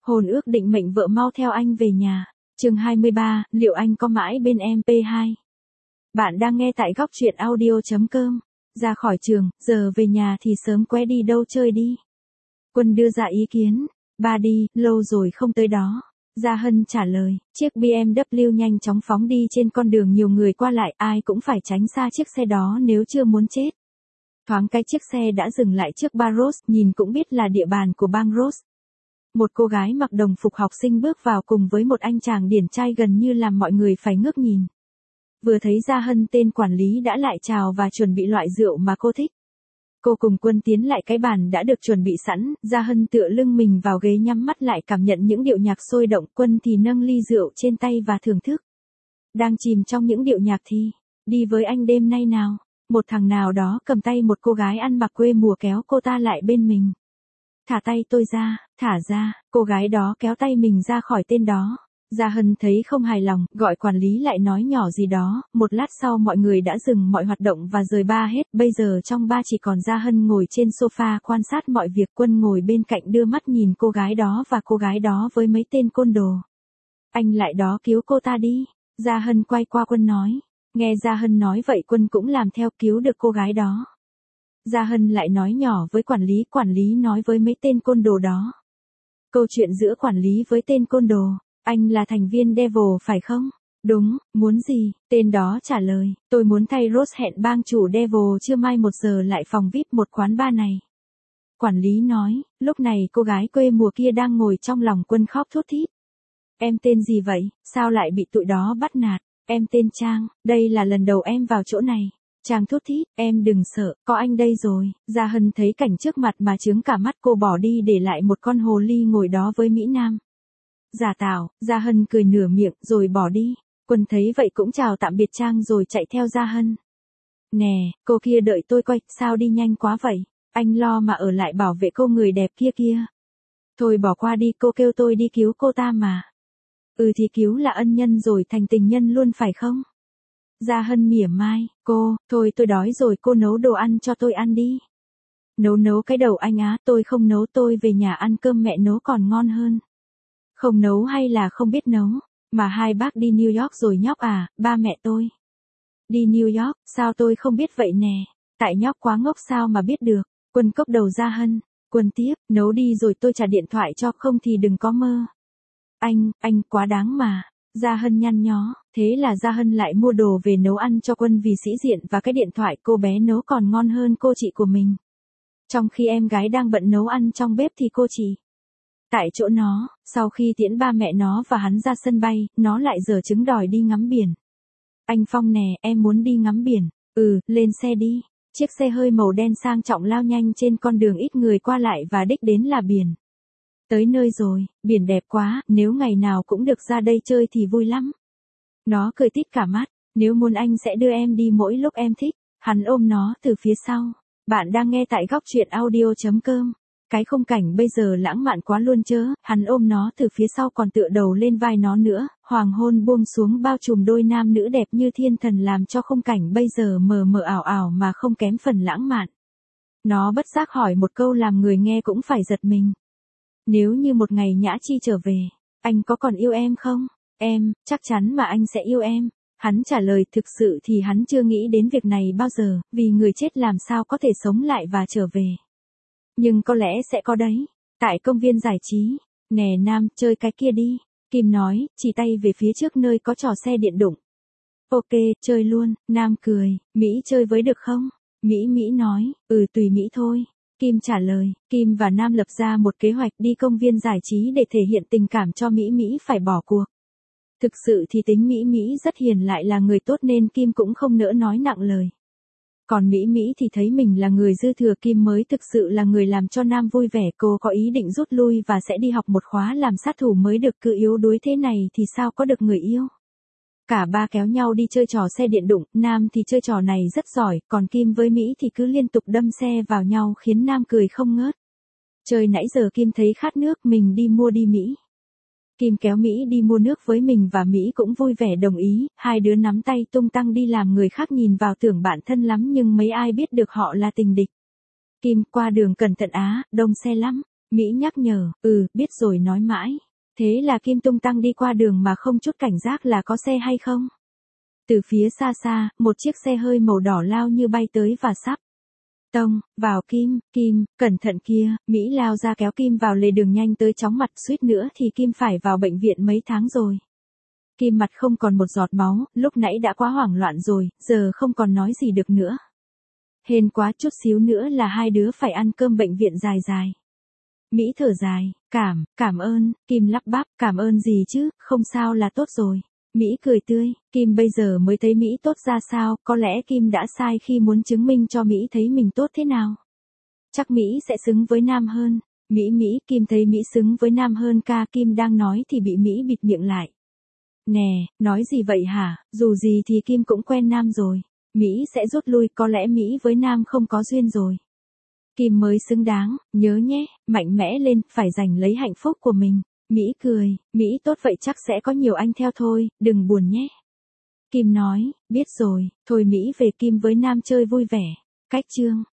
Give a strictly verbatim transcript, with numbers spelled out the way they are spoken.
Hôn ước định mệnh vợ mau theo anh về nhà. Chương hai mươi ba, liệu anh có mãi bên em pê hai? Bạn đang nghe tại góc truyện audio chấm com. Ra khỏi trường, giờ về nhà thì sớm quẽ đi đâu chơi đi. Quân đưa ra ý kiến. Ba đi, lâu rồi không tới đó. Gia Hân trả lời, chiếc bê em vê nhanh chóng phóng đi trên con đường nhiều người qua lại, ai cũng phải tránh xa chiếc xe đó nếu chưa muốn chết. Thoáng cái chiếc xe đã dừng lại trước bar Rose, nhìn cũng biết là địa bàn của bang Rose. Một cô gái mặc đồng phục học sinh bước vào cùng với một anh chàng điển trai gần như làm mọi người phải ngước nhìn. Vừa thấy Gia Hân, tên quản lý đã lại chào và chuẩn bị loại rượu mà cô thích. Cô cùng Quân tiến lại cái bàn đã được chuẩn bị sẵn, Gia Hân tựa lưng mình vào ghế nhắm mắt lại cảm nhận những điệu nhạc sôi động, Quân thì nâng ly rượu trên tay và thưởng thức. Đang chìm trong những điệu nhạc thì, đi với anh đêm nay nào, một thằng nào đó cầm tay một cô gái ăn mặc quê mùa kéo cô ta lại bên mình. Thả tay tôi ra, thả ra, cô gái đó kéo tay mình ra khỏi tên đó. Gia Hân thấy không hài lòng, gọi quản lý lại nói nhỏ gì đó, một lát sau mọi người đã dừng mọi hoạt động và rời bar hết, bây giờ trong bar chỉ còn Gia Hân ngồi trên sofa quan sát mọi việc, Quân ngồi bên cạnh đưa mắt nhìn cô gái đó và cô gái đó với mấy tên côn đồ. Anh lại đó, cứu cô ta đi. Gia Hân quay qua Quân nói. Nghe Gia Hân nói vậy Quân cũng làm theo, cứu được cô gái đó. Gia Hân lại nói nhỏ với quản lý, quản lý nói với mấy tên côn đồ đó. Câu chuyện giữa quản lý với tên côn đồ. Anh là thành viên Devil phải không? Đúng, muốn gì? Tên đó trả lời, tôi muốn thay Rose hẹn bang chủ Devil trưa mai một giờ lại phòng vi ai pi một quán bar này. Quản lý nói, lúc này cô gái quê mùa kia đang ngồi trong lòng Quân khóc thút thít. Em tên gì vậy, sao lại bị tụi đó bắt nạt? Em tên Trang, đây là lần đầu em vào chỗ này. Trang thút thít, em đừng sợ, có anh đây rồi. Gia Hân thấy cảnh trước mặt mà chướng cả mắt, cô bỏ đi để lại một con hồ ly ngồi đó với Mỹ Nam. Giả tạo, Gia Hân cười nửa miệng rồi bỏ đi. Quân thấy vậy cũng chào tạm biệt Trang rồi chạy theo Gia Hân. Nè, cô kia đợi tôi quay, sao đi nhanh quá vậy? Anh lo mà ở lại bảo vệ cô người đẹp kia kia. Thôi bỏ qua đi, cô kêu tôi đi cứu cô ta mà. Ừ thì cứu là ân nhân rồi thành tình nhân luôn phải không? Gia Hân mỉa mai, cô, thôi tôi đói rồi, cô nấu đồ ăn cho tôi ăn đi. Nấu nấu cái đầu anh á, tôi không nấu, tôi về nhà ăn cơm mẹ nấu còn ngon hơn. Không nấu hay là không biết nấu, mà hai bác đi New York rồi nhóc à, ba mẹ tôi. Đi New York, sao tôi không biết vậy nè, tại nhóc quá ngốc sao mà biết được. Quân cốc đầu Gia Hân, Quân tiếp, nấu đi rồi tôi trả điện thoại cho, không thì đừng có mơ. Anh, anh quá đáng mà. Gia Hân nhăn nhó, thế là Gia Hân lại mua đồ về nấu ăn cho Quân vì sĩ diện và cái điện thoại cô bé nấu còn ngon hơn cô chị của mình. Trong khi em gái đang bận nấu ăn trong bếp thì cô chị tại chỗ nó, sau khi tiễn ba mẹ nó và hắn ra sân bay, nó lại giở trứng đòi đi ngắm biển. Anh Phong nè, em muốn đi ngắm biển. Ừ, lên xe đi. Chiếc xe hơi màu đen sang trọng lao nhanh trên con đường ít người qua lại và đích đến là biển. Tới nơi rồi, biển đẹp quá, nếu ngày nào cũng được ra đây chơi thì vui lắm. Nó cười tít cả mắt, nếu muốn anh sẽ đưa em đi mỗi lúc em thích. Hắn ôm nó từ phía sau. Bạn đang nghe tại góc truyện audio chấm com. Cái khung cảnh bây giờ lãng mạn quá luôn chớ, hắn ôm nó từ phía sau còn tựa đầu lên vai nó nữa, hoàng hôn buông xuống bao trùm đôi nam nữ đẹp như thiên thần làm cho khung cảnh bây giờ mờ mờ ảo ảo mà không kém phần lãng mạn. Nó bất giác hỏi một câu làm người nghe cũng phải giật mình. Nếu như một ngày Nhã Chi trở về, anh có còn yêu em không? Em, chắc chắn mà anh sẽ yêu em. Hắn trả lời, thực sự thì hắn chưa nghĩ đến việc này bao giờ, vì người chết làm sao có thể sống lại và trở về. Nhưng có lẽ sẽ có đấy. Tại công viên giải trí. Nè Nam, chơi cái kia đi. Kim nói, chỉ tay về phía trước nơi có trò xe điện đụng. Ok, chơi luôn. Nam cười, Mỹ chơi với được không? Mỹ Mỹ nói, ừ tùy Mỹ thôi. Kim trả lời, Kim và Nam lập ra một kế hoạch đi công viên giải trí để thể hiện tình cảm cho Mỹ Mỹ phải bỏ cuộc. Thực sự thì tính Mỹ Mỹ rất hiền lại là người tốt nên Kim cũng không nỡ nói nặng lời. Còn Mỹ Mỹ thì thấy mình là người dư thừa, Kim mới thực sự là người làm cho Nam vui vẻ, cô có ý định rút lui và sẽ đi học một khóa làm sát thủ mới được, cứ yếu đuối thế này thì sao có được người yêu. Cả ba kéo nhau đi chơi trò xe điện đụng, Nam thì chơi trò này rất giỏi, còn Kim với Mỹ thì cứ liên tục đâm xe vào nhau khiến Nam cười không ngớt. Chơi nãy giờ Kim thấy khát nước, mình đi mua đi Mỹ. Kim kéo Mỹ đi mua nước với mình và Mỹ cũng vui vẻ đồng ý, hai đứa nắm tay tung tăng đi làm người khác nhìn vào tưởng bạn thân lắm nhưng mấy ai biết được họ là tình địch. Kim qua đường cẩn thận á, đông xe lắm. Mỹ nhắc nhở, ừ, biết rồi nói mãi. Thế là Kim tung tăng đi qua đường mà không chút cảnh giác là có xe hay không? Từ phía xa xa, một chiếc xe hơi màu đỏ lao như bay tới và sắp tông vào Kim. Kim, cẩn thận kia. Mỹ lao ra kéo Kim vào lề đường nhanh tới chóng mặt, suýt nữa thì Kim phải vào bệnh viện mấy tháng rồi. Kim mặt không còn một giọt máu, lúc nãy đã quá hoảng loạn rồi, giờ không còn nói gì được nữa. Hên quá, chút xíu nữa là hai đứa phải ăn cơm bệnh viện dài dài. Mỹ thở dài, cảm, cảm ơn. Kim lắp bắp, cảm ơn gì chứ, không sao là tốt rồi. Mỹ cười tươi, Kim bây giờ mới thấy Mỹ tốt ra sao, có lẽ Kim đã sai khi muốn chứng minh cho Mỹ thấy mình tốt thế nào. Chắc Mỹ sẽ xứng với Nam hơn. Mỹ Mỹ, Kim thấy Mỹ xứng với Nam hơn ca. Kim đang nói thì bị Mỹ bịt miệng lại. Nè, nói gì vậy hả, dù gì thì Kim cũng quen Nam rồi. Mỹ sẽ rút lui, có lẽ Mỹ với Nam không có duyên rồi. Kim mới xứng đáng, nhớ nhé, mạnh mẽ lên, phải giành lấy hạnh phúc của mình. Mỹ cười, Mỹ tốt vậy chắc sẽ có nhiều anh theo thôi, đừng buồn nhé. Kim nói, biết rồi, thôi Mỹ về. Kim với Nam chơi vui vẻ. Cách chương